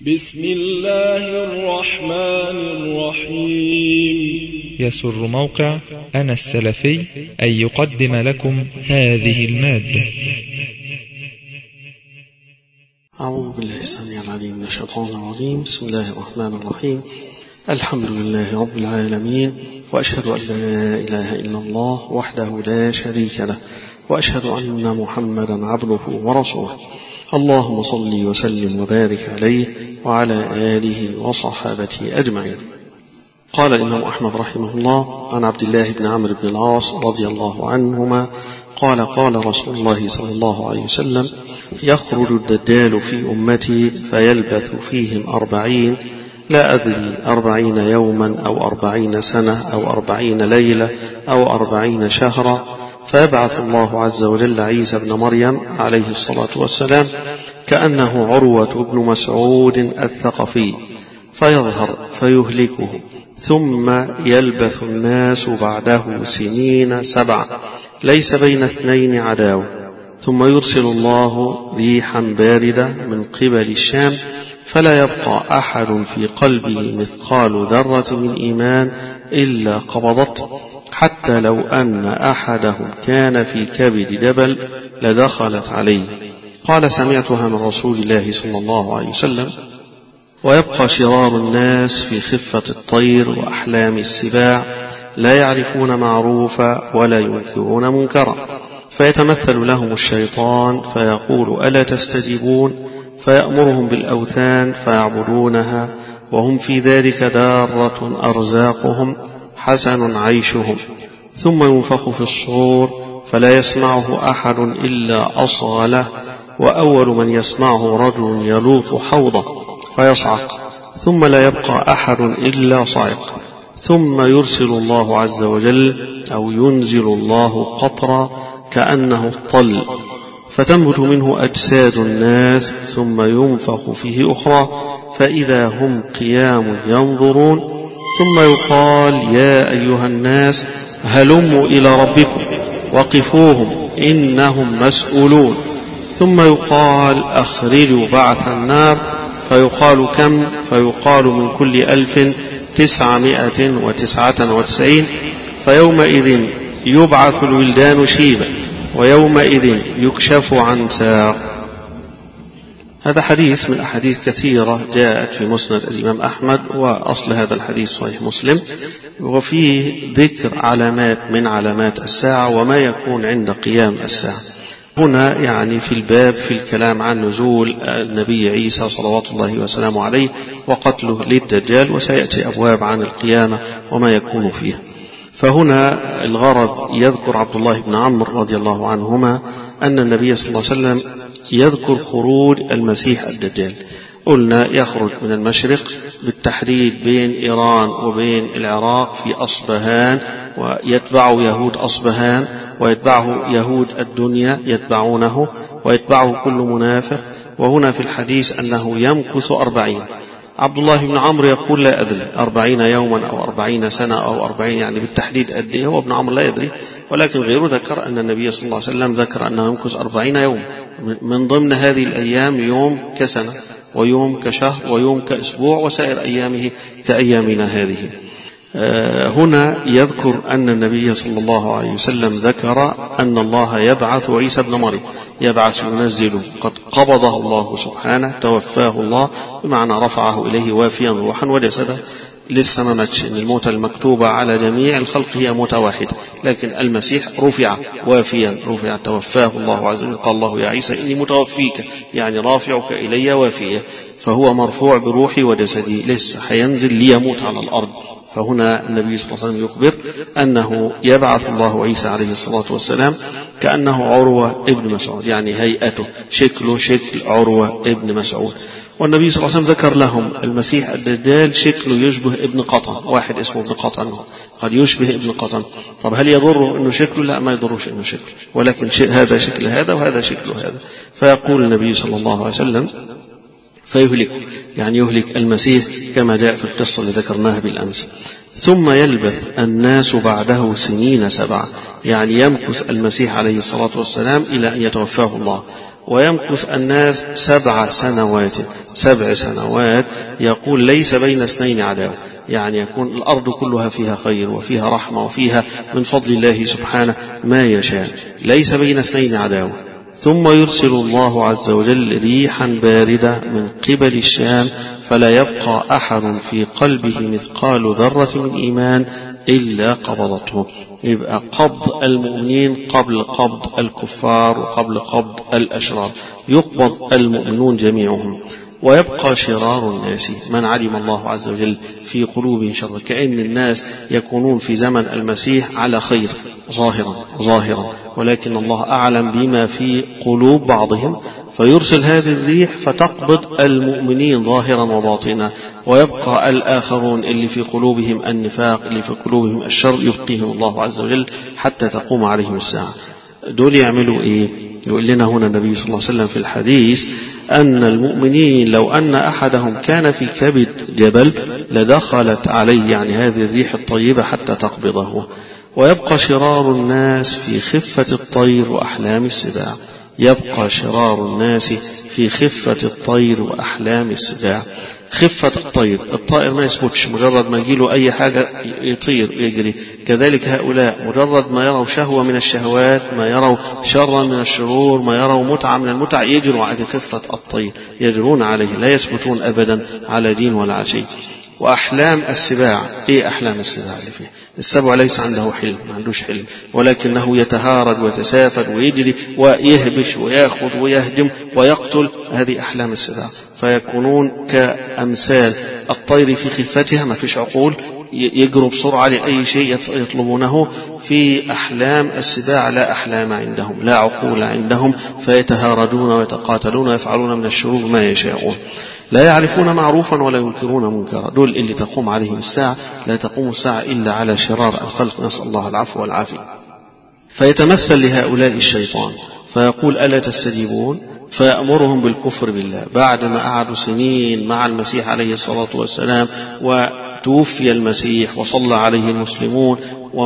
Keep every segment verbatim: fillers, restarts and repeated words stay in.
بسم الله الرحمن الرحيم. يسر موقع أنا السلفي أن يقدم لكم هذه المادة. أعوذ بالله السميع العليم من الشيطان الرجيم. بسم الله الرحمن الرحيم. الحمد لله رب العالمين، وأشهد أن لا إله إلا الله وحده لا شريك له، وأشهد أن محمدا عبده ورسوله. اللهم صل وسلم وبارك عليه وعلى آله وصحابته أجمعين. قال الإمام أحمد رحمه الله عن عبد الله بن عمرو بن العاص رضي الله عنهما قال قال رسول الله صلى الله عليه وسلم: يخرج الدجال في أمتي فيلبث فيهم أربعين، لا أدري أربعين يوما أو أربعين سنة أو أربعين ليلة أو أربعين شهرا، فيبعث الله عز وجل عيسى بن مريم عليه الصلاة والسلام كأنه عروة بن مسعود الثقفي، فيظهر فيهلكه، ثم يلبث الناس بعده سنين سبعة ليس بين اثنين عداوة، ثم يرسل الله ريحا باردة من قبل الشام، فلا يبقى أحد في قلبه مثقال ذرة من إيمان إلا قبضته، حتى لو أن أحدهم كان في كبد جبل لدخلت عليه. قال: سمعتها من رسول الله صلى الله عليه وسلم. ويبقى شرار الناس في خفة الطير وأحلام السباع، لا يعرفون معروفا ولا ينكرون منكرا، فيتمثل لهم الشيطان فيقول: ألا تستجيبون؟ فيأمرهم بالأوثان فيعبدونها، وهم في ذلك دارة أرزاقهم حسن عيشهم، ثم ينفخ في الصور فلا يسمعه أحد إلا أصغى له، وأول من يسمعه رجل يلوط حوضه فيصعق، ثم لا يبقى أحد إلا صعق، ثم يرسل الله عز وجل أو ينزل الله قطرا كأنه الطل، فتنبت منه أجساد الناس، ثم ينفخ فيه أخرى فإذا هم قيام ينظرون، ثم يقال: يا أيها الناس هلموا إلى ربكم وقفوهم إنهم مسؤولون، ثم يقال: أخرجوا بعث النار، فيقال: كم؟ فيقال: من كل ألف تسعمائة وتسعة وتسعين، فيومئذ يبعث الولدان شيبا، ويومئذ يكشف عن ساق. هذا حديث من أحاديث كثيرة جاءت في مسند الإمام أحمد، وأصل هذا الحديث صحيح مسلم، وفيه ذكر علامات من علامات الساعة وما يكون عند قيام الساعة. هنا يعني في الباب في الكلام عن نزول النبي عيسى صلوات الله وسلامه عليه وقتله للدجال، وسيأتي أبواب عن القيامة وما يكون فيها. فهنا الغرض يذكر عبد الله بن عمرو رضي الله عنهما أن النبي صلى الله عليه وسلم يذكر خروج المسيح الدجال. قلنا يخرج من المشرق بالتحديد بين إيران وبين العراق في أصبهان، ويتبعه يهود أصبهان، ويتبعه يهود الدنيا يتبعونه، ويتبعه كل منافق. وهنا في الحديث أنه يمكث أربعين. عبد الله بن عمرو يقول: لا أدري أربعين يوما أو أربعين سنة أو أربعين، يعني بالتحديد قد إيه. هو ابن عمرو لا يدري، ولكن غيره ذكر أن النبي صلى الله عليه وسلم ذكر أنه يمكث أربعين يوم، من ضمن هذه الأيام يوم كسنة، ويوم كشهر، ويوم كأسبوع، وسائر أيامه كأيامنا هذه. هنا يذكر أن النبي صلى الله عليه وسلم ذكر أن الله يبعث عيسى بن مريم، يبعث ينزله، قد قبضه الله سبحانه، توفاه الله، بمعنى رفعه إليه وافيا روحا وجسدا. لسه ما ماتش، إن الموت المكتوبة على جميع الخلق هي موت واحدة، لكن المسيح رفع وافيا، رفع توفاه الله عز وجل. قال الله: يا عيسى إني متوفيك، يعني رافعك إلي وافيا، فهو مرفوع بروحي وجسدي، لسه حينزل ليموت على الأرض. فهنا النبي صلى الله عليه وسلم يخبر أنه يبعث الله عيسى عليه الصلاة والسلام كأنه عروة ابن مسعود، يعني هيئته شكله شكل عروة ابن مسعود. والنبي صلى الله عليه وسلم ذكر لهم المسيح الدجال شكله يشبه ابن قطن، واحد اسمه ابن قطن قد يشبه ابن قطن. طب هل يضره انه شكله؟ لا، ما يضروش انه شكله، ولكن هذا شكل هذا وهذا شكل هذا. فيقول النبي صلى الله عليه وسلم: فيهلك، يعني يهلك المسيح كما جاء في القصة اللي ذكرناها بالأمس. ثم يلبث الناس بعده سنين سبعة، يعني يمكث المسيح عليه الصلاة والسلام إلى أن يتوفاه الله. ويمكث الناس سبع سنوات سبع سنوات يقول ليس بين اثنين عداوة، يعني يكون الأرض كلها فيها خير وفيها رحمة وفيها من فضل الله سبحانه ما يشاء، ليس بين اثنين عداوة. ثم يرسل الله عز وجل ريحا باردة من قبل الشام فلا يبقى أحد في قلبه مثقال ذرة من إيمان إلا قبضته. يبقى قبض المؤمنين قبل قبض الكفار وقبل قبض الأشرار، يقبض المؤمنون جميعهم. ويبقى شرار الناس من علم الله عز وجل في قلوبهم شر، كأن الناس يكونون في زمن المسيح على خير ظاهرا ظاهرا ولكن الله أعلم بما في قلوب بعضهم، فيرسل هذه الريح فتقبض المؤمنين ظاهرا وباطنا، ويبقى الآخرون اللي في قلوبهم النفاق اللي في قلوبهم الشر يبقيهم الله عز وجل حتى تقوم عليهم الساعة. دول يعملوا إيه؟ يقول لنا هنا النبي صلى الله عليه وسلم في الحديث أن المؤمنين لو أن أحدهم كان في كبد جبل لدخلت عليه يعني هذه الريح الطيبة حتى تقبضه. ويبقى شرار الناس في خفة الطير وأحلام السباع، يبقى شرار الناس في خفة الطير وأحلام السباع. خفة الطير، الطائر ما يثبتش، مجرد ما يجيله أي حاجة يطير يجري. كذلك هؤلاء مجرد ما يروا شهوة من الشهوات، ما يروا شرا من الشرور، ما يروا متعة من المتع يجروا على خفة الطير، يجرون عليه لا يثبتون أبدا على دين ولا على شيء. وأحلام السباع، إيه أحلام السباع اللي فيه؟ السبع ليس عنده حلم، ما عندوش حلم، ولكنه يتهارج ويتسافد ويجري ويهبش ويأخذ ويهدم ويقتل، هذه أحلام السباع. فيكونون كأمثال الطير في خفتها، ما فيش عقول، يجروا بسرعة لأي شيء يطلبونه. في أحلام السباع لا أحلام عندهم، لا عقول عندهم، فيتهارجون ويتقاتلون ويفعلون من الشرور ما يشاءون. لا يعرفون معروفا ولا ينكرون منكرا، دول اللي تقوم عليهم الساعة. لا تقوم الساعة إلا على شرار الخلق، نسأل الله العفو والعافية. فيتمثل لهؤلاء الشيطان فيقول ألا تستجيبون، فيأمرهم بالكفر بالله بعد ما قعدوا سنين مع المسيح عليه الصلاة والسلام وتوفي المسيح وصلى عليه المسلمون،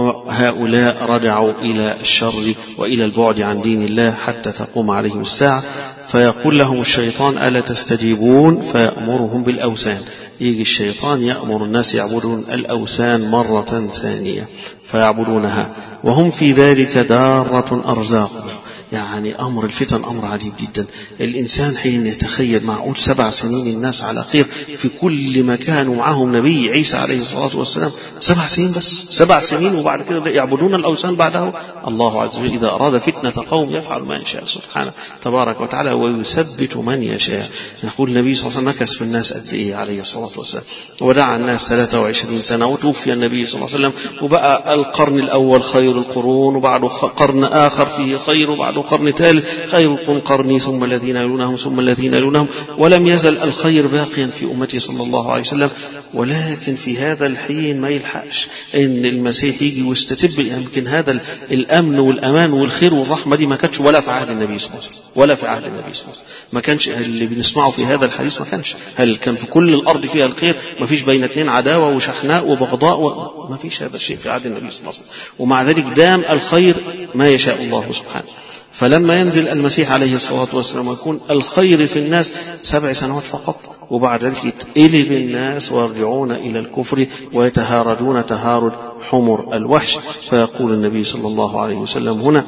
وهؤلاء رجعوا إلى الشر وإلى البعد عن دين الله حتى تقوم عليهم الساعة. فيقول لهم الشيطان ألا تستجيبون، فيأمرهم بالأوثان. يجي الشيطان يأمر الناس يعبدون الأوثان مرة ثانية فيعبدونها، وهم في ذلك دارة أرزاقهم. يعني أمر الفتن أمر عجيب جدا. الإنسان حين يتخيل معقول سبع سنين الناس على خير في كل مكان ومعهم نبي عيسى عليه الصلاة والسلام، سبع سنين بس، سبع سنين وبعد كده يعبدون الأوثان بعده. الله عز وجل إذا أراد فتنة قوم يفعل ما يشاء سبحانه تبارك وتعالى ويثبت من يشاء. يقول النبي صلى الله عليه وسلم مكث في الناس قد إيه عليه الصلاة والسلام، ودعا الناس ثلاثة وعشرين سنة وتوفي النبي صلى الله عليه وسلم، وبقى القرن الأول خير القرون، وبعده قرن آخر فيه خير، وبعده قرن ثالث خير القرون قرني ثم الذين يلونهم ثم الذين يلونهم، ولم يزل الخير باقيا في أمتي صلى الله عليه وسلم. ولكن في هذا الحين ما يلحقش إن المسيح يجي ويستتب. يمكن هذا الأمن والأمان والخير والرحمة دي ما كانش ولا في عهد النبي صلى الله عليه وسلم، ولا في عهد النبي صلى الله عليه وسلم، ما كانش اللي بنسمعه في هذا الحديث، ما كانش. هل كان في كل الأرض فيها الخير؟ ما فيش بين اثنين عداوة وشحناء وبغضاء و... ما فيش هذا الشيء في عهد النبي صلى الله عليه وسلم. ومع ذلك دام الخير ما يشاء الله سبحانه. فلما ينزل المسيح عليه الصلاة والسلام ويكون الخير في الناس سبع سنوات فقط، وبعد ذلك يتقلب الناس ويرجعون إلى الكفر ويتهاردون تهارد حمر الوحش. فيقول النبي صلى الله عليه وسلم هنا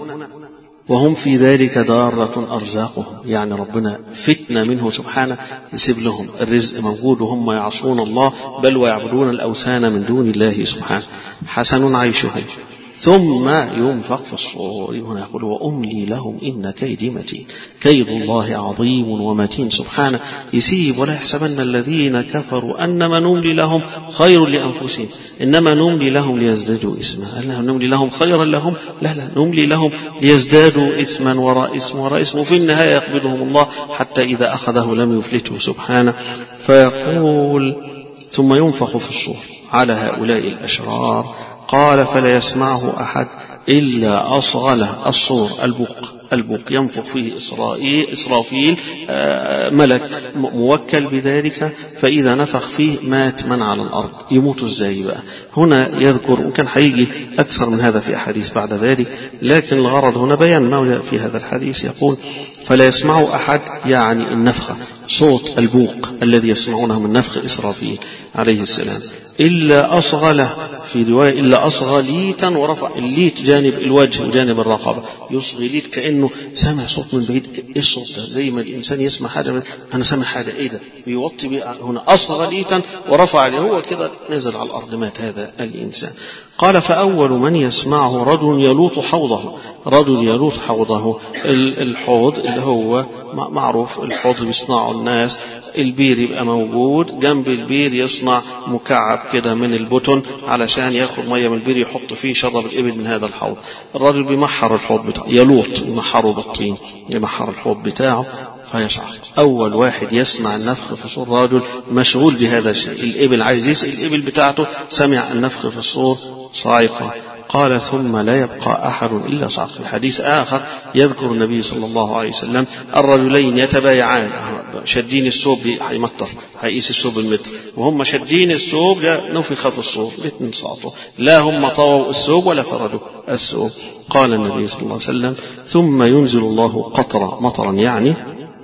وهم في ذلك دارة أرزاقهم، يعني ربنا فتنة منه سبحانه يسيب لهم الرزق موجود وهم يعصون الله بل ويعبدون الأوثان من دون الله سبحانه. حسن عيشهم ثم ينفخ في الصور. هنا يقول وأملي لهم إن كيدي متين، كيد الله عظيم ومتين سبحانه. يسيب ولا يحسبن الذين كفروا أنما نملي لهم خير لأنفسهم إنما نملي لهم ليزدادوا إثما. هل نملي لهم خيرا لهم؟ لا لا، نملي لهم ليزدادوا إثما وراء إثم وراء إثم، وفي النهاية يقبضهم الله حتى إذا أخذه لم يفلته سبحانه. فيقول ثم ينفخ في الصور على هؤلاء الأشرار. قال فلا يسمعه أحد إلا أصغله الصور البق البوق ينفخ فيه إسرائيل إسرافيل ملك موكل بذلك، فإذا نفخ فيه مات من على الأرض. يموت ازاي بقى؟ هنا يذكر، وكان هيجي أكثر من هذا في أحاديث بعد ذلك، لكن الغرض هنا بيان ما جاء في هذا الحديث. يقول فلا يسمع أحد، يعني النفخة، صوت البوق الذي يسمعونه من نفخ إسرافيل عليه السلام، إلا أصغى له، في رواية إلا أصغى ليتا ورفع الليت جانب الوجه وجانب الرقبة، يصغي ليت كأنه سمع صوت من بعيد. إيه الصوت ده؟ زي ما الإنسان يسمع حاجة، أنا سمع حاجة، إيه ده؟ بيوطي بي. هنا أصغى ليتا ورفع له، هو كده نزل على الأرض مات هذا الإنسان. قال فأول من يسمعه رجل يلوط حوضه، رجل يلوط حوضه، الحوض اللي هو معروف الحوض بيصنعه الناس، البير يبقى موجود جنب البير، يصنع مكعب كده من البطن علشان ياخد ميه من البير يحط فيه شرب الإبل من هذا الحوض. الرجل بيمحر الحوض بتاعه، يلوط، يمحره بالطين، يمحر الحوض بتاعه فيشعر. أول واحد يسمع النفخ في الصور رجل مشغول بهذا الشيء، الإبل عايز يسقي الإبل بتاعته، سمع النفخ في الصور صاعقة. قال ثم لا يبقى أحد إلا صعق. في حديث آخر يذكر النبي صلى الله عليه وسلم الرجلين يتبايعان، شدين الثوب، هيمطر هيقيس الثوب المتر، وهم شدين الثوب نفخ في الصور، الاثنين سقطوا، لا هم طووا الثوب ولا فردوا الثوب. قال النبي صلى الله عليه وسلم ثم ينزل الله قطرا، مطرا يعني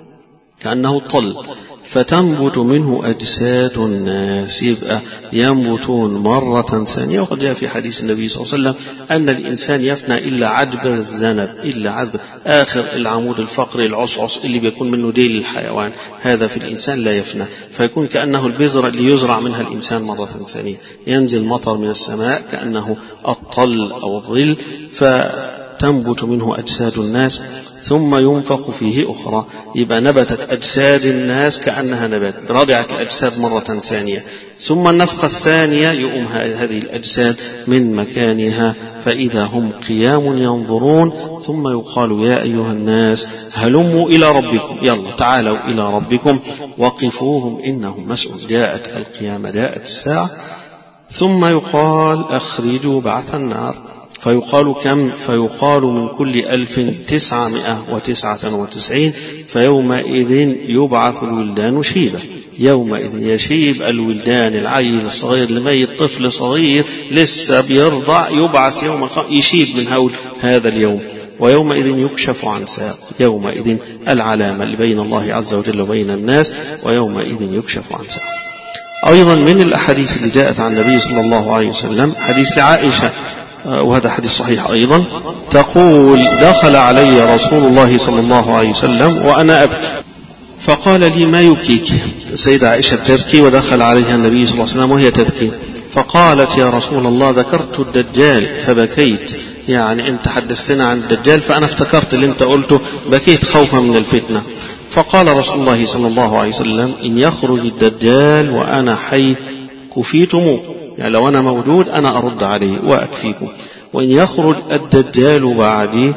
كأنه طل، فتنبت منه أجساد الناس، يبقى ينبتون مرة ثانية. وقد جاء في حديث النبي صلى الله عليه وسلم أن الإنسان يفنى إلا عجب الذنب، إلا عجب آخر العمود الفقري العصعص اللي بيكون منه ديل الحيوان، هذا في الإنسان لا يفنى، فيكون كأنه البذرة اللي يزرع منها الإنسان مرة ثانية. ينزل مطر من السماء كأنه الطل أو الظل، ف تنبت منه أجساد الناس ثم ينفخ فيه أخرى، يبقى نبتت أجساد الناس كأنها نبات، رجعت الأجساد مرة ثانية، ثم النفخة الثانية يقوم هذه الأجساد من مكانها، فإذا هم قيام ينظرون، ثم يقال يا أيها الناس هلموا إلى ربكم، يلا تعالوا إلى ربكم وقفوهم إنهم مسؤول. جاءت القيامة، جاءت الساعة. ثم يقال أخرجوا بعث النار، فيقال كم؟ فيقال من كل ألف تسعمائة وتسعة وتسعين، فيومئذ يبعث الولدان شيبا، يومئذ يشيب الولدان، العيل الصغير لميت طفل صغير لسه بيرضع يبعث يوم يشيب من هول هذا اليوم. ويومئذ يكشف عن ساق، يومئذ العلامة اللي بين الله عز وجل وبين الناس، ويومئذ يكشف عن ساق. أيضا من الأحاديث اللي جاءت عن النبي صلى الله عليه وسلم حديث لعائشة، وهذا حديث صحيح أيضا، تقول دخل علي رسول الله صلى الله عليه وسلم وأنا أبكي، فقال لي ما يبكيك؟ السيدة عائشة تبكي ودخل عليها النبي صلى الله عليه وسلم وهي تبكي، فقالت يا رسول الله ذكرت الدجال فبكيت، يعني أنت حدثتنا عن الدجال فأنا افتكرت اللي أنت قلته، بكيت خوفا من الفتنة. فقال رسول الله صلى الله عليه وسلم إن يخرج الدجال وأنا حي كفيتموه، يعني لو أنا موجود أنا أرد عليه وأكفيكم، وإن يخرج الدجال بعدي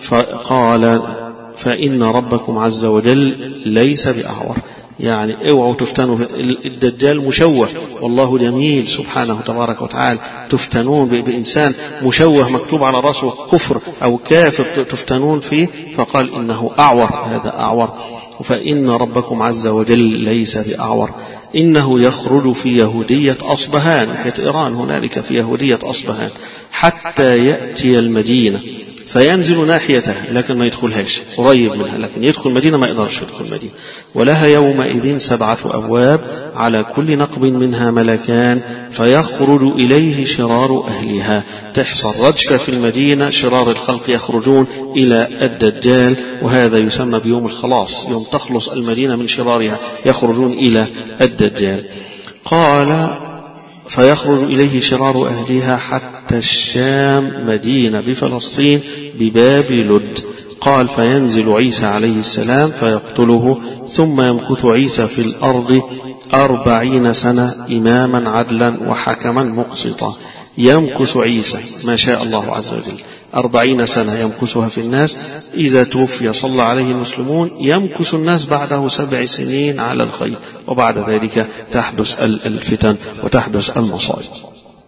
فقال فإن ربكم عز وجل ليس بأعور، يعني اوعوا تفتنوا، الدجال مشوه والله جميل سبحانه تبارك وتعالى، تفتنون بإنسان مشوه مكتوب على رأسه كفر أو كافر تفتنون فيه، فقال إنه أعور، هذا أعور، فإن ربكم عز وجل ليس بأعور، إنه يخرج في يهودية أصبهان، ناحية إيران هنالك في يهودية أصبهان، حتى يأتي المدينة فينزل ناحيتها لكن ما يدخلهاش، قريب منها لكن يدخل المدينة ما يقدرش يدخل المدينة، ولها يومئذ سبعة أبواب على كل نقب منها ملكان فيخرج إليه شرار أهلها، تحصل رجفة في المدينة، شرار الخلق يخرجون إلى الدجال، وهذا يسمى بيوم الخلاص، يوم تخلص المدينة من شرارها يخرجون إلى الدجال. قال فيخرج إليه شرار أهلها حتى الشام، مدينة بفلسطين بباب لد. قال فينزل عيسى عليه السلام فيقتله، ثم يمكث عيسى في الأرض أربعين سنة إماما عدلا وحكما مقسطا، يمكث عيسى ما شاء الله عز وجل أربعين سنة يمكثها في الناس، إذا توفي صلى عليه المسلمون يمكث الناس بعده سبع سنين على الخير، وبعد ذلك تحدث الفتن وتحدث المصائب.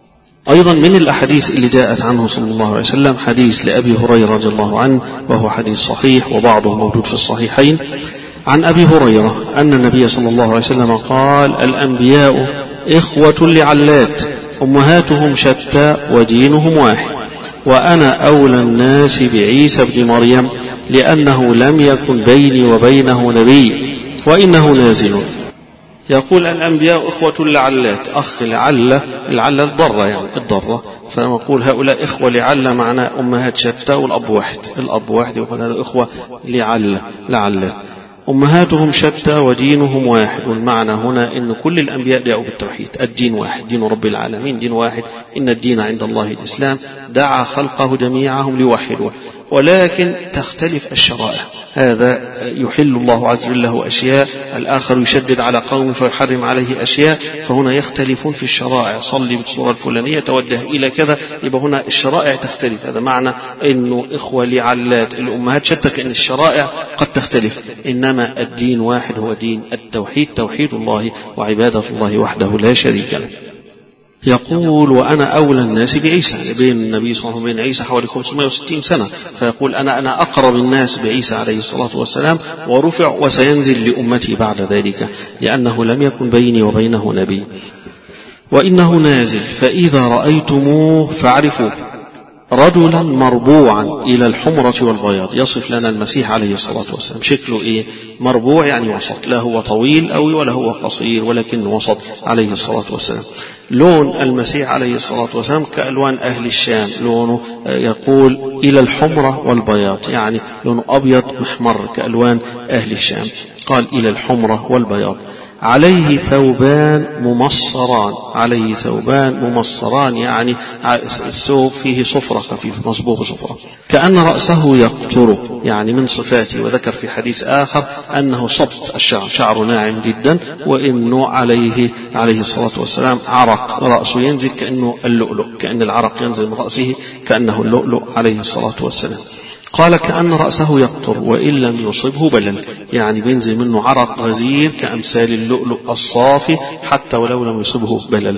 أيضا من الأحاديث اللي جاءت عنه صلى الله عليه وسلم حديث لأبي هريرة رضي الله عنه، وهو حديث صحيح وبعضه موجود في الصحيحين، عن أبي هريرة أن النبي صلى الله عليه وسلم قال: الأنبياء إخوة لعلات، أمهاتهم شتى ودينهم واحد، وأنا أولى الناس بعيسى بن مريم لأنه لم يكن بيني وبينه نبي وإنه نازل. يقول: الأنبياء إخوة لعلات، أخ لعلة، العلة الضرة يعني الضرة، فنقول هؤلاء إخوة لعلة معناه أمهات شتى والأب واحد، الأب واحد، يقول هذا إخوة لعلة لعلات، أمهاتهم شتى ودينهم واحد. والمعنى هنا أن كل الأنبياء دعوا بالتوحيد، الدين واحد، دين رب العالمين دين واحد، إن الدين عند الله الإسلام، دعا خلقه جميعهم ليوحدوا، ولكن تختلف الشرائع، هذا يحل الله عز وجل له أشياء، الآخر يشدد على قوم فيحرم عليه أشياء، فهنا يختلفون في الشرائع، صلي بالصورة الفلانية، توجه إلى كذا، يبقى هنا الشرائع تختلف. هذا معنى أنه إخوة لعلات، الأمهات شتى، كأن الشرائع قد تختلف، إنما الدين واحد، هو دين التوحيد، توحيد الله وعبادة الله وحده لا شريك له. يقول: وأنا أولى الناس بعيسى، بين النبي صلى الله عليه وسلم وبين عيسى حوالي خمسمائة وستين سنة، فيقول: أنا أنا أقرب الناس بعيسى عليه الصلاة والسلام، ورفع وسينزل لأمتي بعد ذلك لأنه لم يكن بيني وبينه نبي وإنه نازل، فإذا رأيتموه فاعرفوه، رجلا مربوعا إلى الحمرة والبياض. يصف لنا المسيح عليه الصلاة والسلام شكله إيه؟ مربوع يعني وسط، لا هو طويل أوي ولا هو قصير، ولكن وسط عليه الصلاة والسلام. لون المسيح عليه الصلاة والسلام كألوان أهل الشام، لونه يقول إلى الحمرة والبياض، يعني لونه أبيض محمر كألوان أهل الشام. قال إلى الحمرة والبياض. عليه ثوبان ممصران، عليه ثوبان ممصران يعني الثوب فيه صفرة خفيفة، مصبوغ صفرة، كأن رأسه يقطر، يعني من صفاته. وذكر في حديث آخر أنه صبت الشعر، شعر ناعم جدا، وإنه عليه عليه الصلاة والسلام عرق، رأسه ينزل كأنه اللؤلؤ، كأن العرق ينزل من رأسه كأنه اللؤلؤ عليه الصلاة والسلام. قال: كأن رأسه يقطر وإن لم يصبه بلل، يعني بينزل منه عرق غزير كأمثال اللؤلؤ الصافي حتى ولو لم يصبه بلل.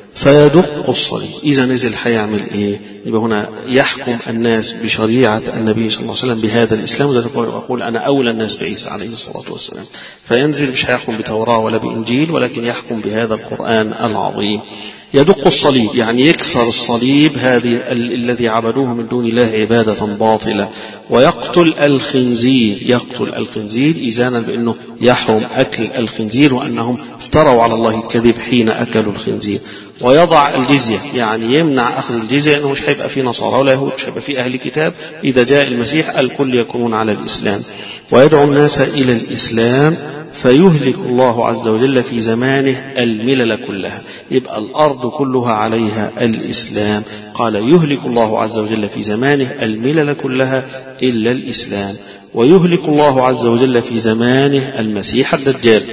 فيدق الصليب. إذا نزل حيعمل إيه؟ يبقى هنا يحكم الناس بشريعة النبي صلى الله عليه وسلم بهذا الإسلام، وذلك يقول: أنا أولى الناس بعيسى عليه الصلاة والسلام. فينزل مش هيحكم بتوراة ولا بإنجيل، ولكن يحكم بهذا القرآن العظيم. يدق الصليب يعني يكسر الصليب هذه الذي عبدوه من دون الله عبادة باطلة. ويقتل الخنزير، يقتل الخنزير إذانا بأنه يحرم أكل الخنزير، وأنهم افتروا على الله الكذب حين أكلوا الخنزير. ويضع الجزية يعني يمنع أخذ الجزية، لأنه مش هيبقى في نصارى ولا يهود، مش هيبقى في أهل كتاب، إذا جاء المسيح الكل يكونون على الإسلام. ويدعو الناس إلى الإسلام، فيهلك الله عز وجل في زمانه الملل كلها، يبقى الأرض كلها عليها الإسلام. قال: يهلك الله عز وجل في زمانه الملل كلها إلا الإسلام. ويهلك الله عز وجل في زمانه المسيح الدجال،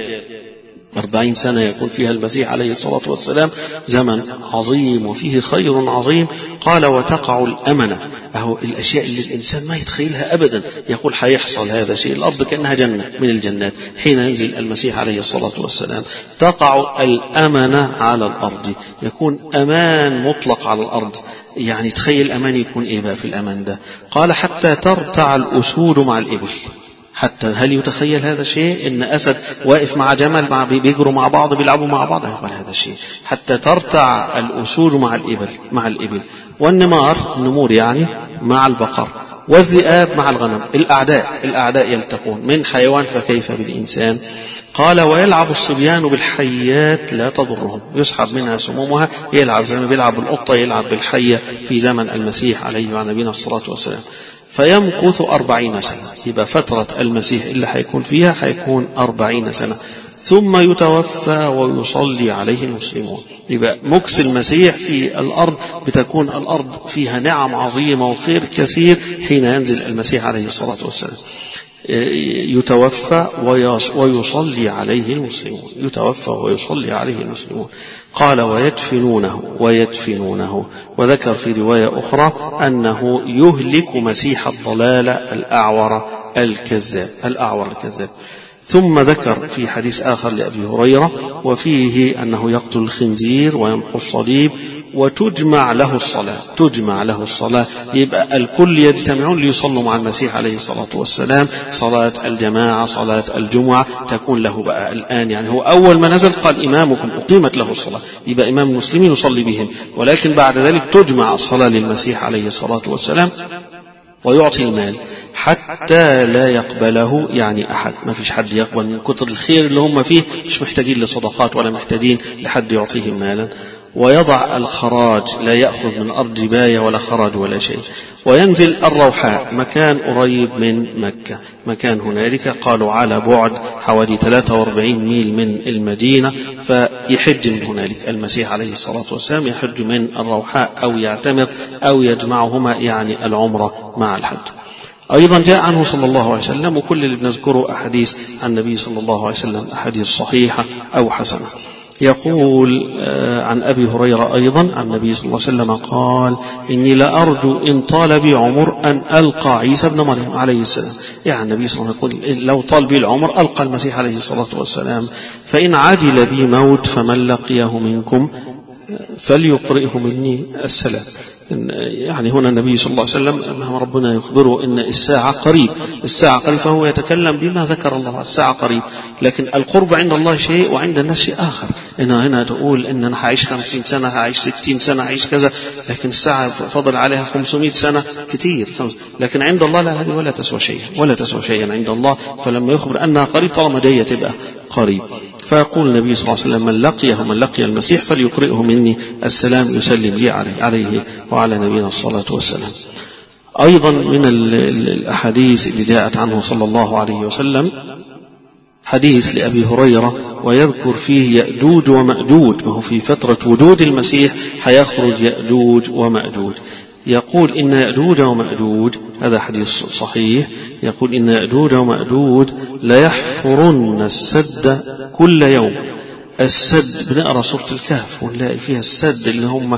أربعين سنة يكون فيها المسيح عليه الصلاة والسلام، زمن عظيم وفيه خير عظيم. قال: وتقع الأمنة، أهو الأشياء اللي الإنسان ما يتخيلها أبدا، يقول حيحصل هذا الشيء، الأرض كأنها جنة من الجنات حين ينزل المسيح عليه الصلاة والسلام. تقع الأمنة على الأرض، يكون أمان مطلق على الأرض. يعني تخيل أمان يكون إيه بقى في الأمان ده؟ قال: حتى ترتع الأسود مع الإبل. حتى هل يتخيل هذا الشيء؟ إن أسد واقف مع جمل، مع بيجروا مع بعض، بيلعبوا مع بعض، يقول هذا الشيء. حتى ترتع الأسود مع الإبل مع الإبل والنمار، النمور يعني مع البقر، والذئاب مع الغنم. الأعداء الأعداء يلتقون من حيوان، فكيف بالإنسان؟ قال: ويلعب الصبيان بالحيات لا تضرهم، يسحب منها سمومها، يلعب زي ما بيلعب القطة، يلعب بالحية في زمن المسيح عليه وعلى نبينا الصلاة والسلام. فيمكث أربعين سنة، يبقى فترة المسيح اللي حيكون فيها حيكون أربعين سنة، ثم يتوفى ويصلي عليه المسلمون. يبقى مكث المسيح في الأرض بتكون الأرض فيها نعم عظيمة وخير كثير حين ينزل المسيح عليه الصلاة والسلام. يتوفى ويصلي عليه المسلمون، يتوفى ويصلي عليه المسلمون. قال: ويدفنونه ويدفنونه. وذكر في رواية أخرى أنه يهلك مسيح الضلال الأعور الكذاب، الأعور الكذاب. ثم ذكر في حديث آخر لأبي هريرة وفيه أنه يقتل الخنزير ويمحو الصليب وتجمع له الصلاة، تجمع له الصلاة، يبقى الكل يجتمعون ليصلوا مع المسيح عليه الصلاة والسلام صلاة الجماعة، صلاة الجمعة تكون له بقى الآن. يعني هو أول ما نزل قال إمامكم أقيمت له الصلاة، يبقى إمام المسلمين يصلي بهم، ولكن بعد ذلك تجمع الصلاة للمسيح عليه الصلاة والسلام ويعطي المال حتى لا يقبله يعني أحد، ما فيش حد يقبل من كتر الخير اللي هم فيه، مش محتاجين لصدقات ولا محتاجين لحد يعطيهم مالا. ويضع الخراج، لا يأخذ من أرض جباية ولا خراج ولا شيء. وينزل الروحاء، مكان قريب من مكة، مكان هنالك قالوا على بعد حوالي ثلاثة وأربعين ميل من المدينة، فيحج من هنالك المسيح عليه الصلاة والسلام، يحج من الروحاء أو يعتمر أو يجمعهما يعني العمرة مع الحج. أيضا جاء عنه صلى الله عليه وسلم، وكل اللي بنذكره أحاديث عن النبي صلى الله عليه وسلم أحاديث صحيحة أو حسنة. يقول عن أبي هريرة أيضا عن النبي صلى الله عليه وسلم قال: إني لأرجو إن طال بي عمر أن ألقى عيسى بن مريم عليه السلام. يعني النبي صلى الله عليه وسلم يقول لو طال بي العمر ألقى المسيح عليه الصلاة والسلام، فإن عدل بي موت فمن لقيه منكم فليقرئه مني السلام. يعني هنا النبي صلى الله عليه وسلم ربنا يخبره إن الساعة قريب، الساعة قريب، فهو يتكلم بما ذكر الله، الساعة قريب. لكن القرب عند الله شيء وعند الناس شيء آخر. هنا هنا تقول إن أنا هعيش خمسين سنة، هعيش ستين سنة، هعيش كذا، لكن الساعة فضل عليها خمسمائة سنة كتير. لكن عند الله لا، هذه ولا تسوى شيئا، ولا تسوى شيئا عند الله. فلما يخبر أنها قريب طالما جاية تبقى قريب. فيقول النبي صلى الله عليه وسلم: من لقيه من لقي المسيح فليقرئه مني السلام، يسلم لي عليه, عليه وعلى نبينا الصلاة والسلام. أيضا من الأحاديث اللي جاءت عنه صلى الله عليه وسلم حديث لأبي هريرة ويذكر فيه يأجوج ومأجوج، وهو في فترة وجود المسيح حيخرج يأجوج ومأجوج. يقول إن يأجوج ومأجوج، هذا حديث صحيح، يقول إن يأجوج ومأجوج لا يحفرن السد كل يوم. السد بنقرأ سورة الكهف ونلاقي فيها السد اللي هم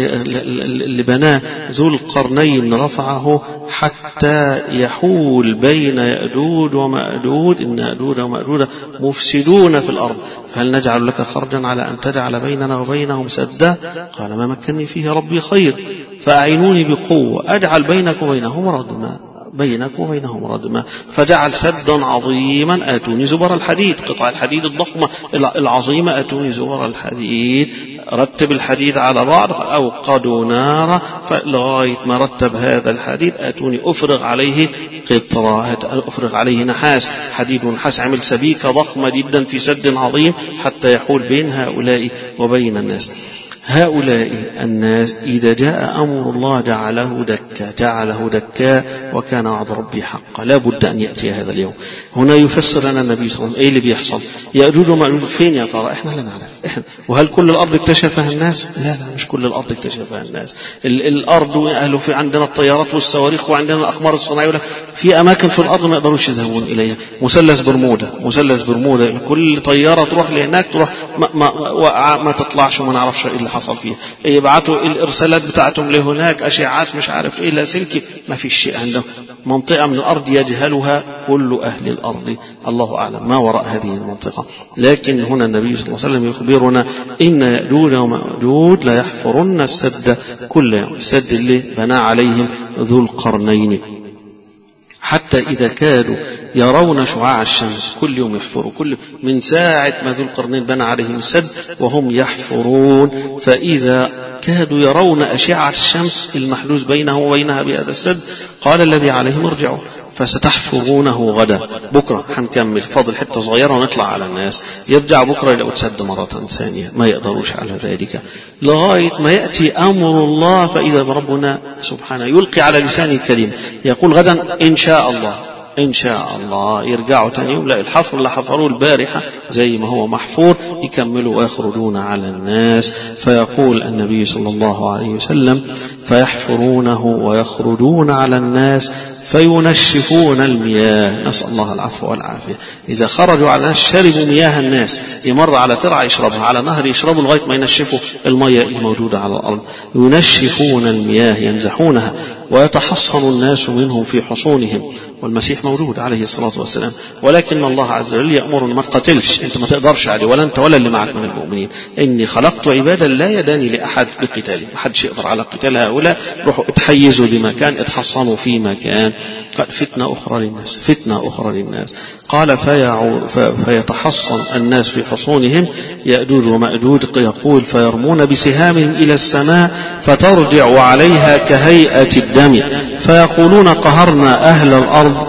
اللي بناه ذو القرنين رفعه حتى يحول بين يأجوج ومأجوج. إن يأجوج ومأجوج مفسدون في الأرض، فهل نجعل لك خرجا على أن تجعل بيننا وبينهم سدا؟ قال: ما مكنني فيه ربي خير فأعينوني بقوة أجعل بينك وبينهم ردما، بينك وبينهم ردما. فجعل سدا عظيما، آتوني زبر الحديد، قطع الحديد الضخمة العظيمة، آتوني زبر الحديد. رتب الحديد على بعض، أوقدوا نارا لغاية ما رتب هذا الحديد، آتوني أفرغ عليه قطرة، أفرغ عليه نحاس، حديد ونحاس، عمل سبيكة ضخمة جدا في سد عظيم حتى يحول بين هؤلاء وبين الناس. هؤلاء الناس إذا جاء أمر الله جعله دكا، جعله دكا، وكان وعد ربي حقا، لا بد أن يأتي هذا اليوم. هنا يفسر لنا النبي صلى الله عليه وسلم إيه اللي بيحصل. يأجوج ومأجوج فين يا ترى؟ إحنا لا نعرف. إحنا وهل كل الأرض اكتشفها الناس؟ لا لا، مش كل الأرض اكتشفها الناس. الأرض وأهله، في عندنا الطيارات والصواريخ وعندنا الأقمار الصناعية، في أماكن في الأرض ما يقدروش يذهبون إليها. مثلث برمودا، مثلث برمودا، كل طيارة تروح لهناك تروح ما, ما, ما تطلعش وما نعرفش إيه اللي حصل فيها. يبعثوا الإرسالات بتاعتهم لهناك، أشعات مش عارف إيه، لاسلكي، ما في شيء عندهم. منطقة من الأرض يجهلها كل أهل الأرض، الله أعلم ما وراء هذه المنطقة. لكن هنا النبي صلى الله عليه وسلم يخبرنا إن يأجوج ومأجوج لا يحفرن السد كل يوم، السد اللي بنى عليهم ذو القرنين، حتى إذا كادوا يرون شعاع الشمس. كل يوم يحفروا، كل من ساعة ما ذو القرنين بنى عليهم السد وهم يحفرون، فإذا كادوا يرون أشعة الشمس المحدوث بينه وبينها بهذا السد قال الذي عليهم ارجعوا فستحفرونه غدا. بكرة هنكمل، فاضل حتة صغيرة ونطلع على الناس. يرجع بكرة يلاقوا تسد مرة ثانية، ما يقدروش على ذلك لغاية ما يأتي أمر الله. فإذا ربنا سبحانه يلقي على لسانه الكريم يقول غدا إن شاء الله، إن شاء الله، يرجعوا تاني يوم لا الحفر اللي حفروه البارحة زي ما هو محفور يكملوا ويخرجون على الناس. فيقول النبي صلى الله عليه وسلم فيحفرونه ويخرجون على الناس فينشفون المياه، نسأل الله العفو والعافية. إذا خرجوا على الناس شربوا مياه الناس، يمر على ترعة يشربها، على نهر يشربوا لغاية ما ينشفوا المياه اللي موجودة على الأرض. ينشفون المياه، ينزحونها ويتحصن الناس منهم في حصونهم، والمسيح مولود عليه الصلاة والسلام، ولكن الله عز وجل يأمر ما تقتلش، انت ما تقدرش عليه ولا انت ولا اللي معك من المؤمنين. اني خلقت عبادا لا يداني لأحد بقتاله، ما حدش يقدر على قتال هؤلاء، روحوا اتحيزوا لمكان، اتحصنوا في مكان. قال فتنة أخرى للناس، فتنة أخرى للناس. قال فيتحصن الناس في حصونهم، يأجوج ومأجوج يقول فيرمون بسهامهم إلى السماء فترجع عليها كهيئة الدم، فيقولون قهرنا أهل الأرض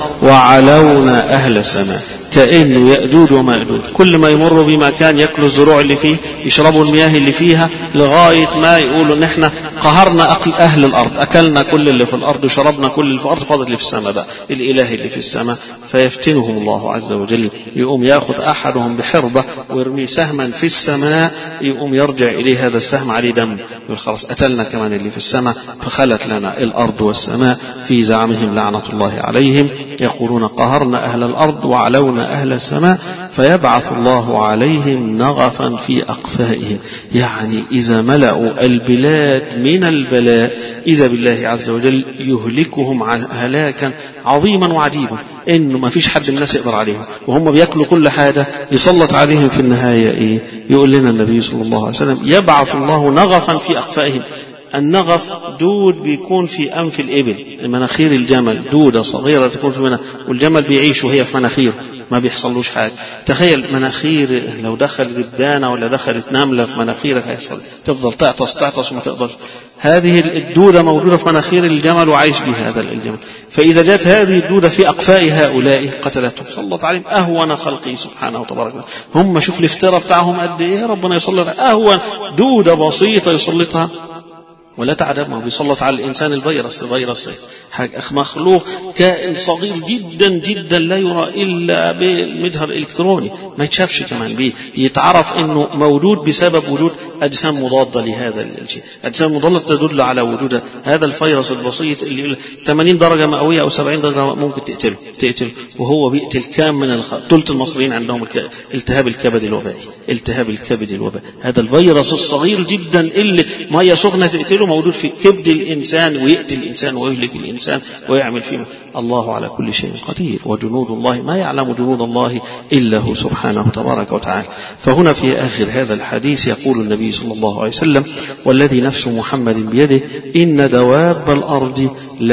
وعلونا أهل السماء. كأنه يأجوج ومأجوج كل ما يمروا بمكان يأكلوا الزروع اللي فيه، يشربوا المياه اللي فيها، لغاية ما يقولوا نحن قهرنا أهل الأرض، أكلنا كل اللي في الأرض وشربنا كل اللي في الأرض، فاضل اللي في السماء بقى، الإله اللي في السماء. فيفتنهم الله عز وجل، يقوم يأخذ أحدهم بحربة ويرمي سهما في السماء، يقوم يرجع إليه هذا السهم عليه دم، يقول خلاص أتلنا كمان اللي في السماء، فخلت لنا الأرض والسماء في زعمهم لعنة الله عليهم. يقولون قهرنا أهل الأرض وعلونا أهل السماء، فيبعث الله عليهم نغفا في أقفائهم. يعني إذا ملأوا البلاد من البلاء إذا بالله عز وجل يهلكهم هلاكا عظيما وعجيبا، إنه ما فيش حد من الناس يقدر عليهم، وهم بيأكلوا كل حاجة، يسلط عليهم في النهاية إيه؟ يقول لنا النبي صلى الله عليه وسلم يبعث الله نغفا في أقفائهم. النغف دود بيكون في أنف الإبل، مناخير الجمل، دودة صغيرة تكون في مناخير، والجمل بيعيش وهي في مناخير ما بيحصلوش حاجة. تخيل مناخير لو دخل ذبانة ولا دخلت نملة في مناخيرك هيحصل، تفضل تعطس تعطس وما تقدرش. هذه الدودة موجودة في مناخير الجمل وعايش بها هذا الجمل، فإذا جاءت هذه الدودة في أقفاء هؤلاء قتلتهم، سلط عليهم أهون خلقه سبحانه وتبارك. هم شوف الافتراء بتاعهم قد إيه، ربنا يسلط أهون دودة بسيطة يسلطها، ولا تعلم ما بيسلط على الإنسان الفيروس. الفيروس حاجة مخلوق كائن صغير جدا جدا لا يرى إلا بالمظهر الإلكتروني، ما يتشافش كمان به، يتعرف إنه موجود بسبب وجود أجسام مضادة لهذا الشيء. أجسام مضادة تدل على وجود هذا الفيروس البسيط اللي ثمانين درجة مئوية أو سبعين درجة ممكن تقتله تقتله وهو بيقتل كام من الخ... ثلث المصريين عندهم الك... التهاب الكبد الوبائي، التهاب الكبد الوبائي. هذا الفيروس الصغير جدا اللي مية سخنة تقتله موجود في كبد الإنسان ويقتل الإنسان ويهلك الإنسان ويعمل فيه. الله على كل شيء قدير، وجنود الله ما يعلم جنود الله إلا هو سبحانه تبارك وتعالى. فهنا في آخر هذا الحديث يقول النبي صلى الله عليه وسلم والذي نفس محمد بيده إن دواب الأرض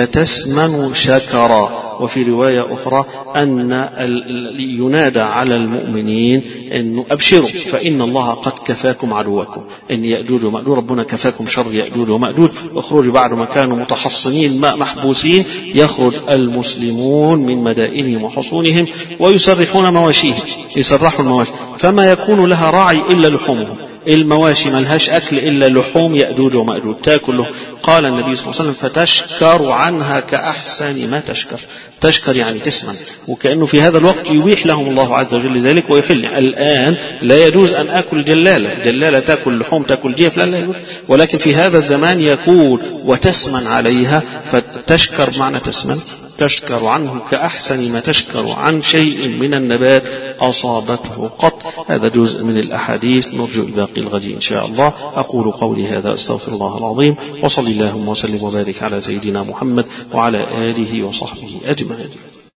لتسمن شكرا. وفي رواية أخرى أن ينادى على المؤمنين أنه أبشروا فإن الله قد كفاكم عدوكم، إن يأجوج ومأجوج ربنا كفاكم شر يأجوج ومأجوج، واخرجوا بعد ما كانوا متحصنين محبوسين، يخرج المسلمون من مدائنهم وحصونهم ويسرحون مواشيهم، يسرحوا المواشي فما يكون لها راعي إلا لحومهم. المواشي ملهاش أكل إلا لحوم يأجوج ومأجوج تأكله. قال النبي صلى الله عليه وسلم فتشكر عنها كأحسن ما تشكر. تشكر يعني تسمن، وكأنه في هذا الوقت يبيح لهم الله عز وجل ذلك ويحل. الآن لا يجوز أن أكل جلالة، جلالة تأكل لحوم تأكل جيف، لا لا يجوز، ولكن في هذا الزمان يكون وتسمن عليها. فتشكر معنى تسمن، تشكر عنه كأحسن ما تشكر عن شيء من النبات أصابته قط. هذا جزء من الأحاديث، نرجو باقي الغد إن شاء الله. أقول قولي هذا أستغفر الله العظيم، وصلى اللهم وسلم وبارك على سيدنا محمد وعلى آله وصحبه أجمعين.